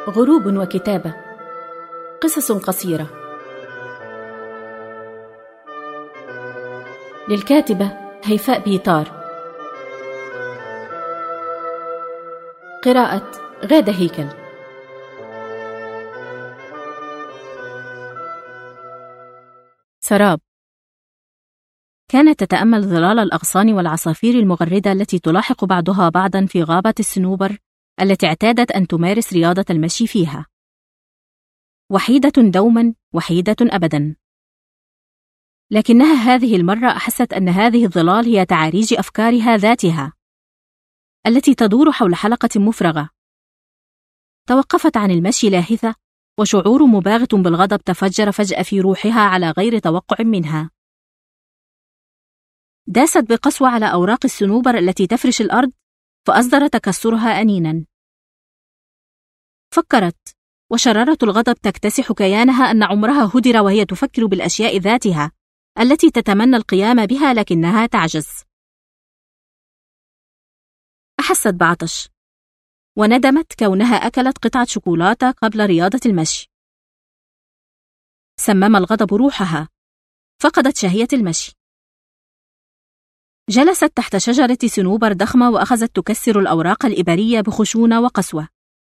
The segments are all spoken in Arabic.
غروب وكتابة. قصص قصيرة للكاتبة هيفاء بيطار. قراءة غادة هيكل. سراب. كانت تتأمل ظلال الأغصان والعصافير المغردة التي تلاحق بعضها بعضا في غابة الصنوبر التي اعتادت أن تمارس رياضة المشي فيها. وحيدة دوما، وحيدة أبدا. لكنها هذه المرة أحست أن هذه الظلال هي تعاريج أفكارها ذاتها التي تدور حول حلقة مفرغة. توقفت عن المشي لاهثة، وشعور مباغت بالغضب تفجر فجأة في روحها على غير توقع منها. داست بقسوة على أوراق الصنوبر التي تفرش الأرض، فأصدر تكسرها أنينا. فكرت، وشرارة الغضب تكتسح كيانها أن عمرها هدر وهي تفكر بالأشياء ذاتها التي تتمنى القيام بها لكنها تعجز. أحست بعطش، وندمت كونها أكلت قطعة شوكولاتة قبل رياضة المشي. سمم الغضب روحها، فقدت شهية المشي. جلست تحت شجرة صنوبر ضخمة وأخذت تكسر الأوراق الإبرية بخشونة وقسوة.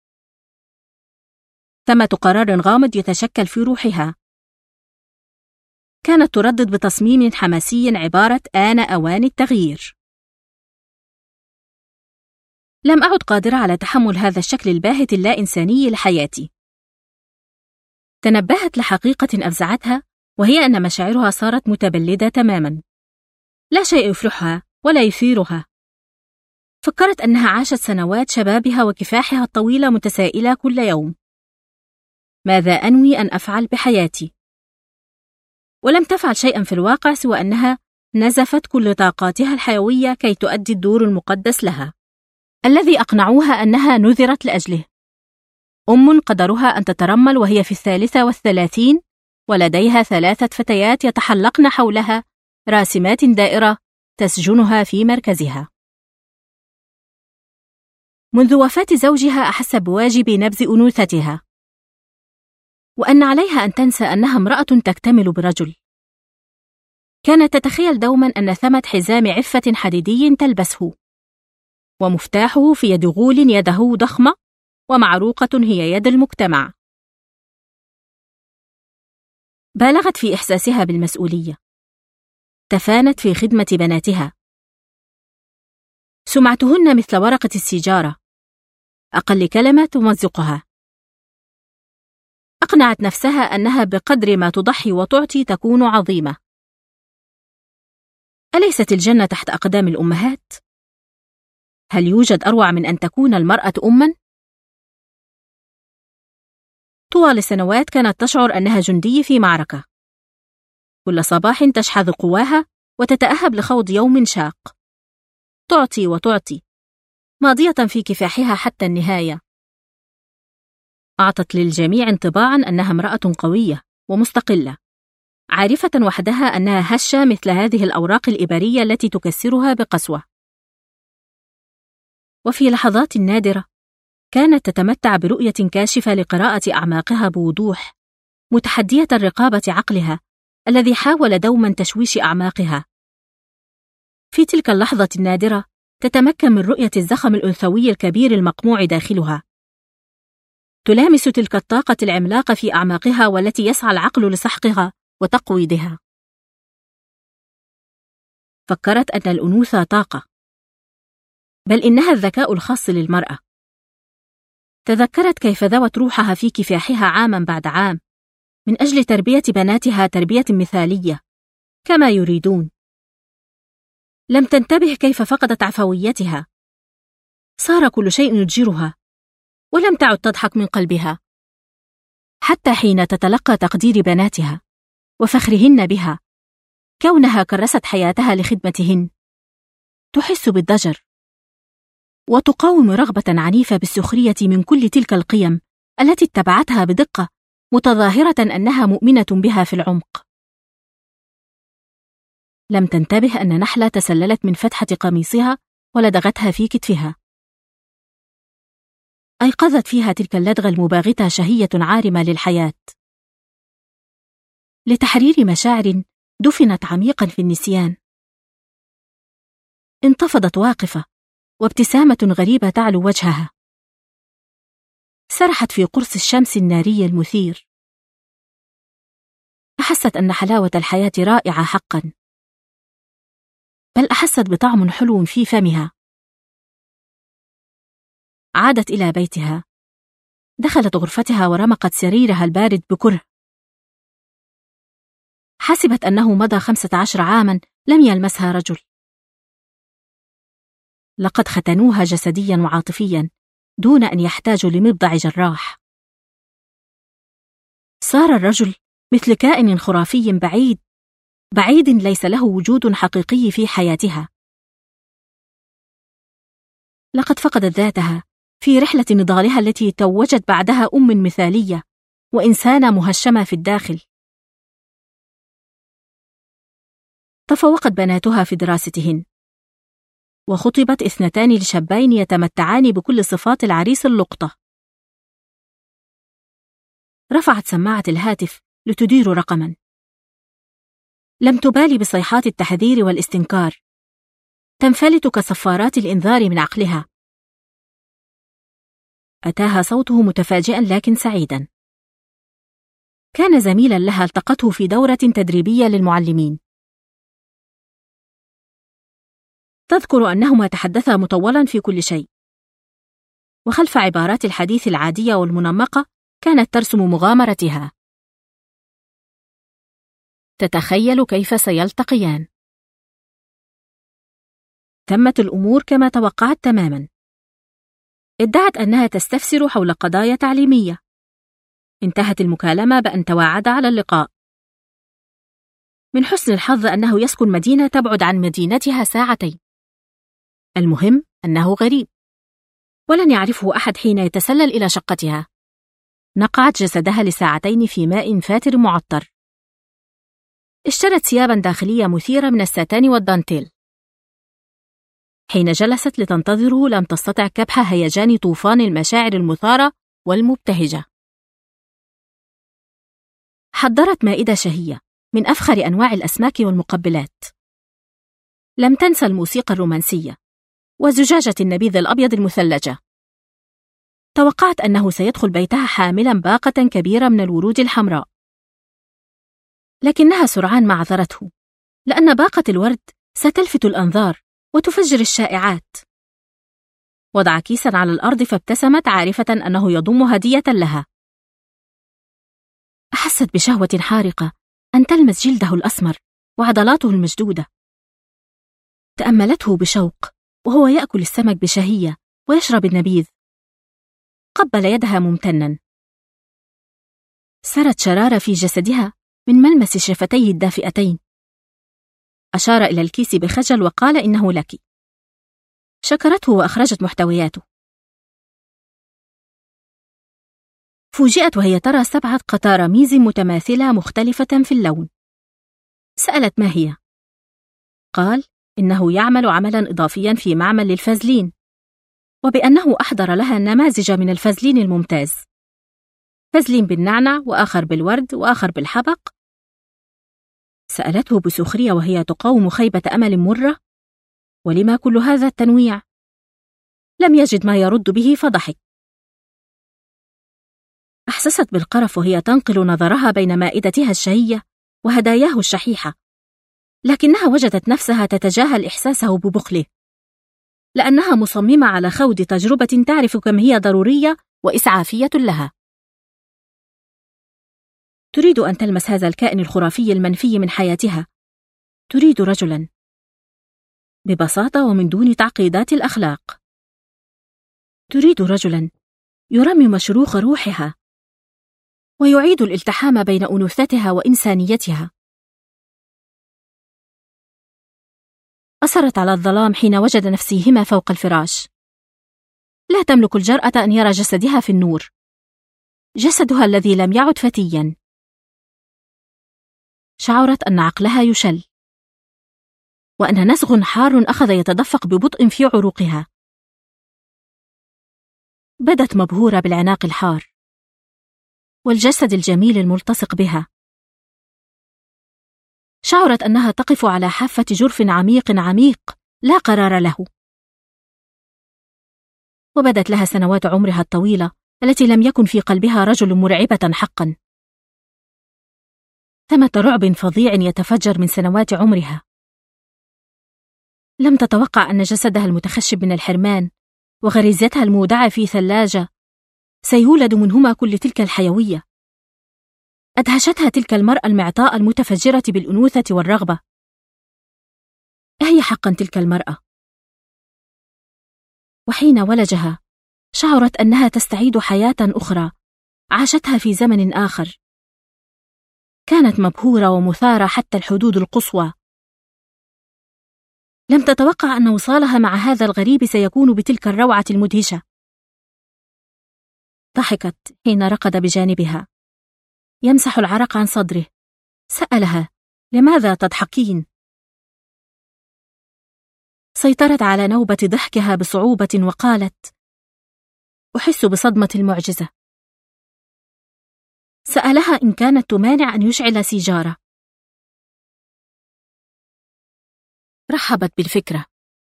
ثمة قرار غامض يتشكل في روحها. كانت تردد بتصميم حماسي عبارة آن أوان التغيير. لم أعد قادرة على تحمل هذا الشكل الباهت اللا إنساني لحياتي. تنبهت لحقيقة أفزعتها، وهي أن مشاعرها صارت متبلدة تماما. لا شيء يفرحها ولا يثيرها. فكرت أنها عاشت سنوات شبابها وكفاحها الطويلة متسائلة كل يوم: ماذا أنوي أن أفعل بحياتي؟ ولم تفعل شيئا في الواقع سوى أنها نزفت كل طاقاتها الحيوية كي تؤدي الدور المقدس لها، الذي أقنعوها أنها نذرت لأجله. قدرها أن تترمل وهي في 33، ولديها 3 فتيات يتحلقن حولها راسمات دائرة تسجنها في مركزها. منذ وفاة زوجها أحس بواجب نبذ أنوثتها، وأن عليها أن تنسى أنها امرأة تكتمل برجل. كانت تتخيل دوما أن ثمة حزام عفة حديدي تلبسه، ومفتاحه في يد غول يده ضخمة ومعروقة هي يد المجتمع. بالغت في إحساسها بالمسؤولية. تفانت في خدمة بناتها. سمعتهن مثل ورقة السيجارة، أقل كلمة تمزقها. أقنعت نفسها أنها بقدر ما تضحي وتعطي تكون عظيمة. أليست الجنة تحت أقدام الأمهات؟ هل يوجد أروع من أن تكون المرأة أماً؟ طوال سنوات كانت تشعر أنها جندي في معركة. كل صباح تشحذ قواها وتتأهب لخوض يوم شاق. تعطي وتعطي، ماضية في كفاحها حتى النهاية. أعطت للجميع انطباعاً أنها امرأة قوية ومستقلة، عارفة وحدها أنها هشة مثل هذه الأوراق الإبرية التي تكسرها بقسوة. وفي لحظات نادرة كانت تتمتع برؤية كاشفة لقراءة أعماقها بوضوح، متحدية رقابة عقلها الذي حاول دوما تشويش أعماقها. في تلك اللحظة النادرة تتمكن من رؤية الزخم الأنثوي الكبير المقموع داخلها. تلامس تلك الطاقة العملاقة في أعماقها والتي يسعى العقل لسحقها وتقويضها. فكرت أن الأنوثة طاقة، بل إنها الذكاء الخاص للمرأة. تذكرت كيف ذوت روحها في كفاحها عاما بعد عام من أجل تربية بناتها تربية مثالية كما يريدون. لم تنتبه كيف فقدت عفويتها. صار كل شيء يضجرها، ولم تعد تضحك من قلبها، حتى حين تتلقى تقدير بناتها وفخرهن بها، كونها كرست حياتها لخدمتهن. تحس بالضجر، وتقاوم رغبة عنيفة بالسخرية من كل تلك القيم التي اتبعتها بدقة، متظاهرة أنها مؤمنة بها في العمق. لم تنتبه أن نحلة تسللت من فتحة قميصها ولدغتها في كتفها. أيقظت فيها تلك اللدغة المباغتة شهية عارمة للحياة، لتحرير مشاعر دفنت عميقا في النسيان. انتفضت واقفة، وابتسامة غريبة تعلو وجهها. سرحت في قرص الشمس الناري المثير. أحست أن حلاوة الحياة رائعة حقا، بل أحست بطعم حلو في فمها. عادت إلى بيتها، دخلت غرفتها ورمقت سريرها البارد بكره. حسبت أنه مضى 15 عاما لم يلمسها رجل. لقد ختنوها جسديا وعاطفيا دون أن يحتاجوا لمبضع جراح. صار الرجل مثل كائن خرافي بعيد بعيد ليس له وجود حقيقي في حياتها. لقد فقدت ذاتها في رحلة نضالها التي توجت بعدها أم مثالية وإنسانة مهشمة في الداخل. تفوقت بناتها في دراستهن، وخطبت 2 لشابين يتمتعان بكل صفات العريس اللقطة. رفعت سماعة الهاتف لتدير رقما. لم تبالي بصيحات التحذير والاستنكار، تنفلت كصفارات الإنذار من عقلها. أتاها صوته متفاجئا لكن سعيدا. كان زميلا لها التقته في دورة تدريبية للمعلمين. تذكر أنهما تحدثا مطولا في كل شيء، وخلف عبارات الحديث العادية والمنمقة كانت ترسم مغامرتها. تتخيل كيف سيلتقيان. تمت الأمور كما توقعت تماما. ادعت أنها تستفسر حول قضايا تعليمية. انتهت المكالمة بأن توعدا على اللقاء. من حسن الحظ أنه يسكن مدينة تبعد عن مدينتها 2 ساعة. المهم أنه غريب، ولن يعرفه أحد حين يتسلل إلى شقتها. نقعت جسدها ل2 ساعتين في ماء فاتر معطر. اشترت ثيابا داخلية مثيرة من الساتان والدانتيل. حين جلست لتنتظره لم تستطع كبح هيجان طوفان المشاعر المثارة والمبتهجة. حضرت مائدة شهية من أفخر أنواع الأسماك والمقبلات. لم تنسى الموسيقى الرومانسية وزجاجة النبيذ الأبيض المثلجة. توقعت أنه سيدخل بيتها حاملا باقة كبيرة من الورود الحمراء، لكنها سرعان ما عذرته، لأن باقة الورد ستلفت الأنظار وتفجر الشائعات. وضع كيسا على الأرض فابتسمت عارفة أنه يضم هدية لها. أحست بشهوة حارقة أن تلمس جلده الأسمر وعضلاته المشدودة. تأملته بشوق وهو يأكل السمك بشهية ويشرب النبيذ. قبل يدها ممتنا. سرت شرارة في جسدها من ملمس شفتيه الدافئتين. أشار إلى الكيس بخجل وقال إنه لك. شكرته وأخرجت محتوياته. فوجئت وهي ترى 7 قطارميز متماثلة مختلفة في اللون. سألت ما هي؟ قال إنه يعمل عملا إضافيا في معمل للفازلين، وبأنه أحضر لها نماذج من الفازلين الممتاز. فازلين بالنعنع، وآخر بالورد، وآخر بالحبق. سألته بسخرية وهي تقاوم خيبة أمل مرة: ولما كل هذا التنويع؟ لم يجد ما يرد به فضحك. أحسست بالقرف وهي تنقل نظرها بين مائدتها الشهية وهداياه الشحيحة، لكنها وجدت نفسها تتجاهل إحساسه ببخله، لأنها مصممة على خوض تجربة تعرف كم هي ضرورية وإسعافية لها. تريد أن تلمس هذا الكائن الخرافي المنفي من حياتها. تريد رجلا، ببساطة ومن دون تعقيدات الأخلاق. تريد رجلا يرمم شروخ روحها ويعيد الالتحام بين أنوثتها وإنسانيتها. أصرت على الظلام حين وجد نفسيهما فوق الفراش. لا تملك الجرأة أن يرى جسدها في النور، جسدها الذي لم يعد فتيا. شعرت أن عقلها يشل، وأن نسغ حار أخذ يتدفق ببطء في عروقها. بدت مبهورة بالعناق الحار والجسد الجميل الملتصق بها. شعرت أنها تقف على حافة جرف عميق عميق لا قرار له. وبدت لها سنوات عمرها الطويلة التي لم يكن في قلبها رجل مرعبة حقا. ثمة رعب فظيع يتفجر من سنوات عمرها. لم تتوقع أن جسدها المتخشب من الحرمان وغريزتها المودعة في ثلاجة سيولد منهما كل تلك الحيوية. أدهشتها تلك المرأة المعطاء المتفجرة بالأنوثة والرغبة. أهي حقا تلك المرأة؟ وحين ولجها شعرت أنها تستعيد حياة أخرى عاشتها في زمن آخر. كانت مبهورة ومثارة حتى الحدود القصوى. لم تتوقع أن وصالها مع هذا الغريب سيكون بتلك الروعة المدهشة. ضحكت حين رقد بجانبها يمسح العرق عن صدره. سألها: لماذا تضحكين؟ سيطرت على نوبة ضحكها بصعوبة وقالت: أحس بصدمة المعجزة. سألها إن كانت تمانع أن يشعل سيجارة. رحبت بالفكرة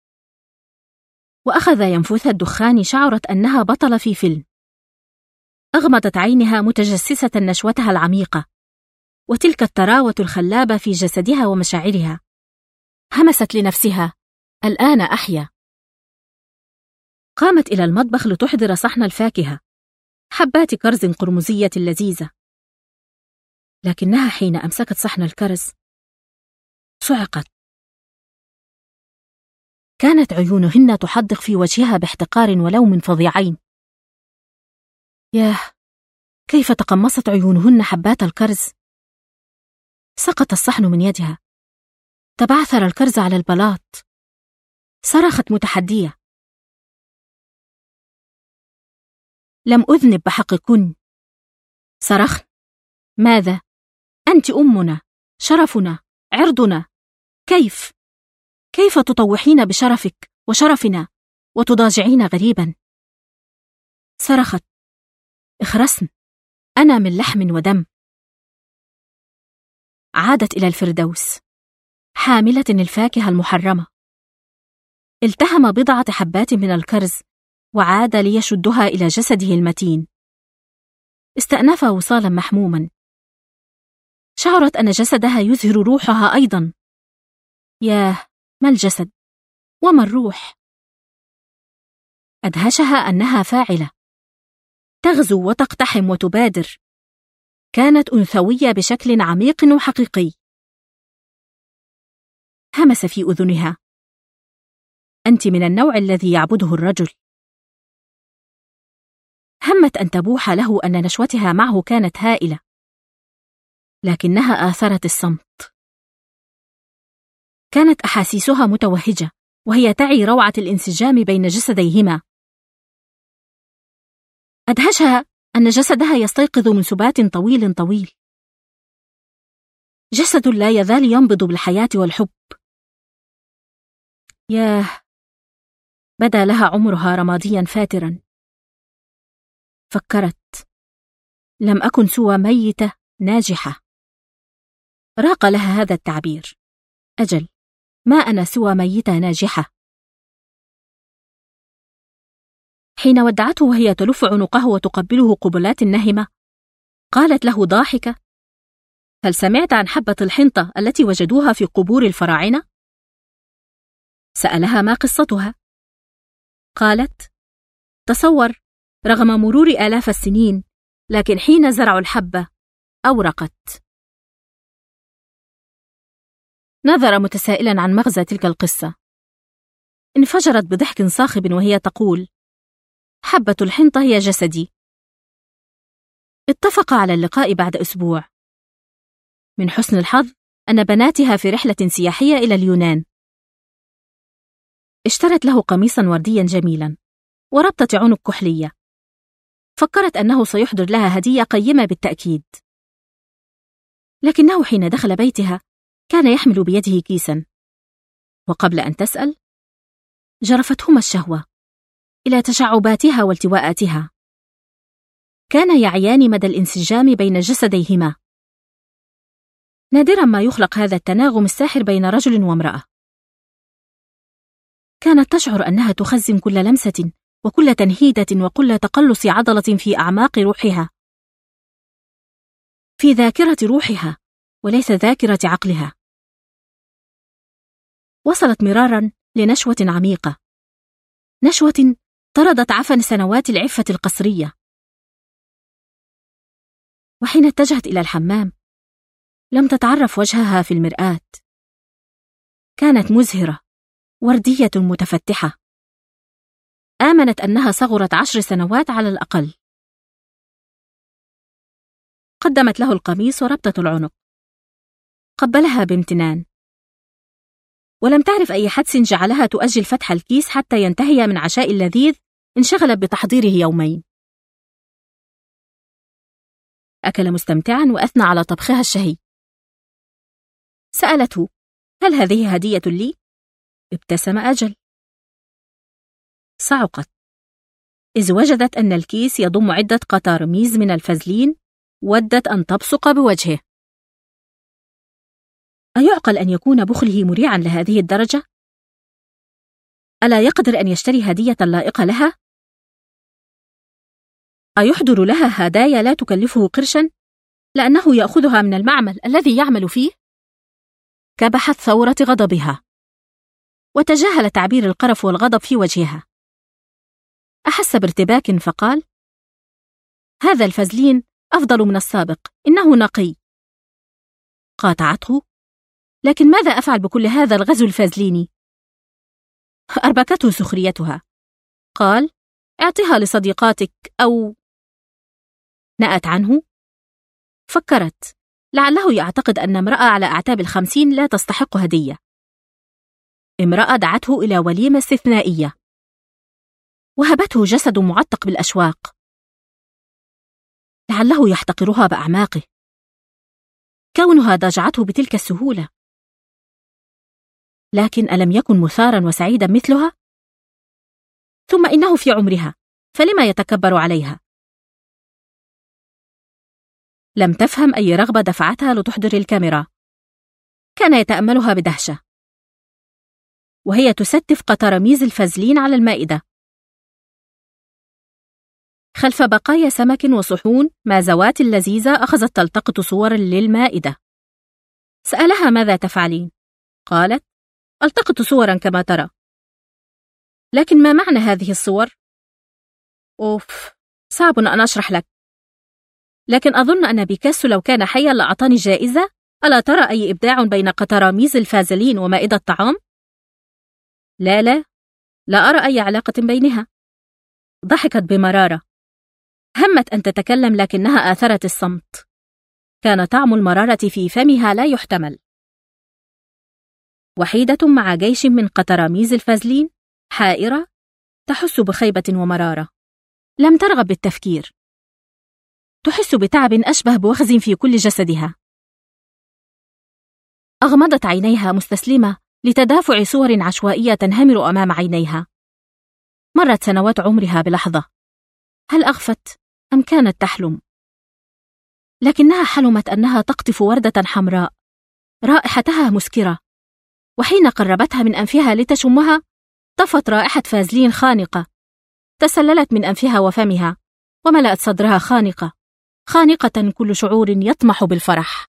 وأخذ ينفث الدخان. شعرت أنها بطلة في فيلم. أغمضت عينها متجسسة نشوتها العميقة وتلك التراوة الخلابة في جسدها ومشاعرها. همست لنفسها: الآن أحيا. قامت إلى المطبخ لتحضر صحن الفاكهة، حبات كرز قرمزية لذيذة. لكنها حين أمسكت صحن الكرز صعقت. كانت عيونهن تحدق في وجهها باحتقار ولوم فظيعين. ياه، كيف تقمصت عيونهن حبات الكرز! سقط الصحن من يدها. تبعثر الكرز على البلاط. صرخت متحدية: لم أذنب بحقكن. صرخت: ماذا؟ أنت أمنا، شرفنا، عرضنا. كيف تطوحين بشرفك وشرفنا وتضاجعين غريبا؟ صرخت: اخرسن، أنا من لحم ودم. عادت إلى الفردوس حاملة الفاكهة المحرمة. التهم بضعة حبات من الكرز وعاد ليشدها إلى جسده المتين. استأنف وصالا محموما. شعرت أن جسدها يزهر روحها أيضا. ياه، ما الجسد وما الروح! أدهشها أنها فاعلة، تغزو وتقتحم وتبادر. كانت أنثوية بشكل عميق وحقيقي. همس في أذنها: أنت من النوع الذي يعبده الرجل. همت أن تبوح له أن نشوتها معه كانت هائلة، لكنها آثرت الصمت. كانت أحاسيسها متوهجة وهي تعي روعة الانسجام بين جسديهما. أدهشها أن جسدها يستيقظ من سبات طويل طويل. جسد لا يزال ينبض بالحياة والحب. ياه، بدا لها عمرها رماديا فاترا. فكرت: لم أكن سوى ميتة ناجحة. راق لها هذا التعبير. أجل، ما أنا سوى ميتة ناجحة. حين ودعته وهي تلف عنقه وتقبله قبلات نهمة، قالت له ضاحكة: هل سمعت عن حبة الحنطة التي وجدوها في قبور الفراعنة؟ سألها ما قصتها. قالت: تصور، رغم مرور آلاف السنين، لكن حين زرعوا الحبة أورقت. نظر متسائلا عن مغزى تلك القصة. انفجرت بضحك صاخب وهي تقول: حبة الحنطة هي جسدي. اتفق على اللقاء بعد أسبوع. من حسن الحظ أن بناتها في رحلة سياحية إلى اليونان. اشترت له قميصا ورديا جميلا وربطة عنق كحلية. فكرت أنه سيحضر لها هدية قيمة بالتأكيد. لكنه حين دخل بيتها كان يحمل بيده كيسا، وقبل أن تسأل جرفتهما الشهوة. إلى تشعباتها والتواءاتها. كان يعيان مدى الانسجام بين جسديهما. نادرا ما يخلق هذا التناغم الساحر بين رجل وامرأة. كانت تشعر أنها تخزن كل لمسة وكل تنهيدة وكل تقلص عضلة في أعماق روحها، في ذاكرة روحها وليس ذاكرة عقلها. وصلت مرارا لنشوة عميقة، نشوة طردت عفن سنوات العفة القصرية. وحين اتجهت إلى الحمام لم تتعرف وجهها في المرآة. كانت مزهرة، وردية متفتحة. آمنت أنها صغرت 10 سنوات على الأقل. قدمت له القميص وربطة العنق. قبلها بامتنان، ولم تعرف أي حدس جعلها تؤجل فتح الكيس حتى ينتهي من عشاء اللذيذ انشغلت بتحضيره يومين. أكل مستمتعا وأثنى على طبخها الشهي. سألته: هل هذه هدية لي؟ ابتسم أجل. صعقت إذ وجدت أن الكيس يضم عدة قطارميز من الفازلين ودت أن تبصق بوجهه. أيعقل أن يكون بخله مريعا لهذه الدرجة؟ ألا يقدر أن يشتري هدية لائقة لها؟ أيحضر لها هدايا لا تكلفه قرشا لأنه يأخذها من المعمل الذي يعمل فيه؟ كبحت ثورة غضبها وتجاهل تعبير القرف والغضب في وجهها. أحس بارتباك فقال: هذا الفازلين أفضل من السابق، إنه نقي. قاطعته: لكن ماذا أفعل بكل هذا الغزو الفازليني؟ أربكته سخريتها. قال: اعطها لصديقاتك أو... نأت عنه. فكرت لعله يعتقد أن امرأة على أعتاب 50 لا تستحق هدية. امرأة دعته إلى وليمة استثنائية وهبته جسد معتق بالأشواق. لعله يحتقرها بأعماقه، كونها ضاجعته بتلك السهولة. لكن ألم يكن مثارا وسعيدا مثلها؟ ثم إنه في عمرها، فلما يتكبر عليها؟ لم تفهم أي رغبة دفعتها لتحضر الكاميرا. كان يتأملها بدهشة وهي تستف قطرميز الفازلين على المائدة. خلف بقايا سمك وصحون مازوات لذيذة أخذت تلتقط صورا للمائدة. سألها: ماذا تفعلين؟ قالت: ألتقط صورا كما ترى. لكن ما معنى هذه الصور؟ أوف، صعب أن أشرح لك، لكن أظن أن بيكاسو لو كان حيا لأعطاني جائزة. ألا ترى أي إبداع بين قطراميز الفازلين ومائدة الطعام؟ لا أرى أي علاقة بينها. ضحكت بمرارة. همت أن تتكلم لكنها آثرت الصمت. كان طعم المرارة في فمها لا يحتمل. وحيدة مع جيش من قطراميز الفازلين، حائرة، تحس بخيبة ومرارة. لم ترغب بالتفكير. تحس بتعب أشبه بوخز في كل جسدها. أغمضت عينيها مستسلمة لتدافع صور عشوائية تنهمر أمام عينيها. مرت سنوات عمرها بلحظة. هل أغفت أم كانت تحلم؟ لكنها حلمت أنها تقطف وردة حمراء رائحتها مسكرة، وحين قربتها من أنفها لتشمها طفت رائحة فازلين خانقة، تسللت من أنفها وفمها وملأت صدرها خانقة كل شعور يطمح بالفرح.